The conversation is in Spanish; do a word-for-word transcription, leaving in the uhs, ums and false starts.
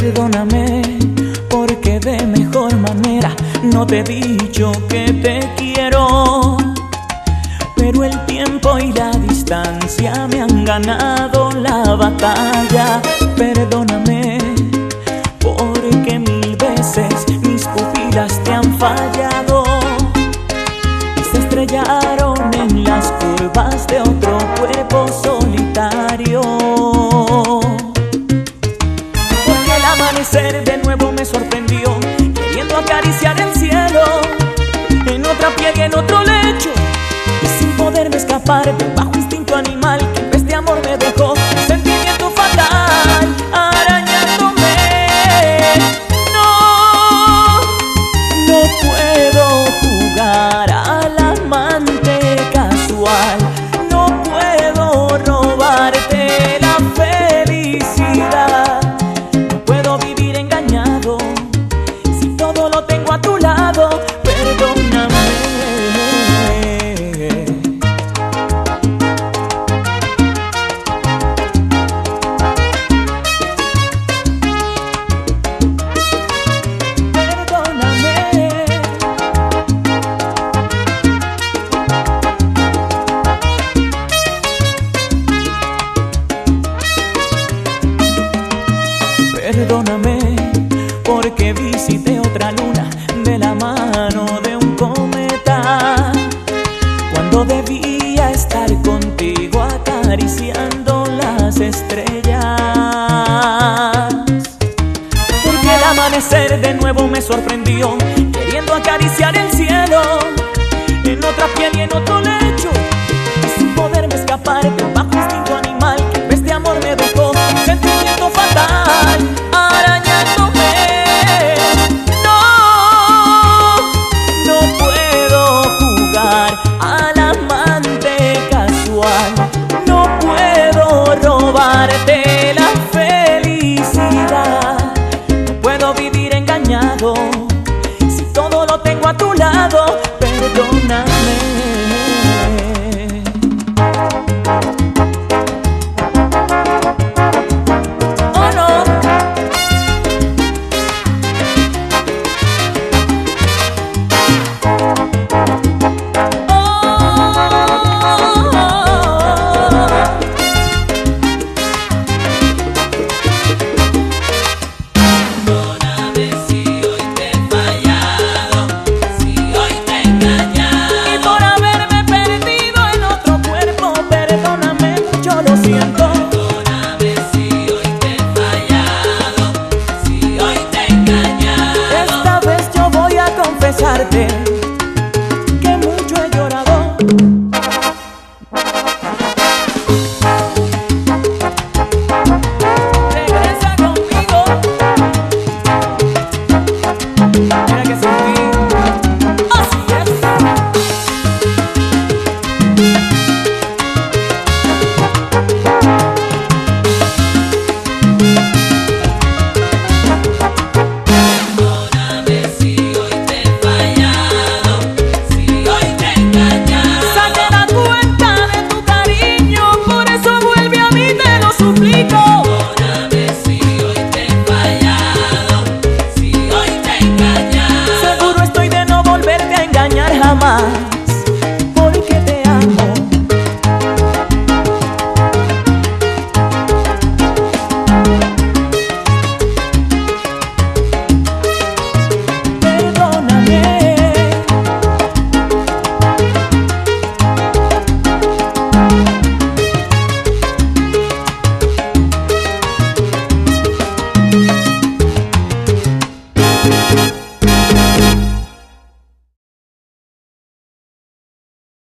Perdóname, porque de mejor manera no te he dicho que te quiero. Pero el tiempo y la distancia me han ganado la batalla. Perdóname, porque mil veces mis pupilas te han fallado y se estrellaron en las curvas de otro cuerpo solitario. Porque el amanecer de nuevo me sorprendió, queriendo acariciar el cielo, en otra piel y en otro lecho, y sin poderme escapar del bajo instinto animal que en vez de amor me dejó un sentimiento fatal arañándome. No, no puedo jugar al amante casual, no puedo robarte la felicidad, no puedo vivir engañado si todo lo tengo a tu lado. Perdóname. Perdóname, porque visité otra luna de la mano de un cometa, cuando debía estar contigo acariciando las estrellas. Porque el amanecer de nuevo me sorprendió, queriendo acariciar el cielo, en otra piel y en otro lado.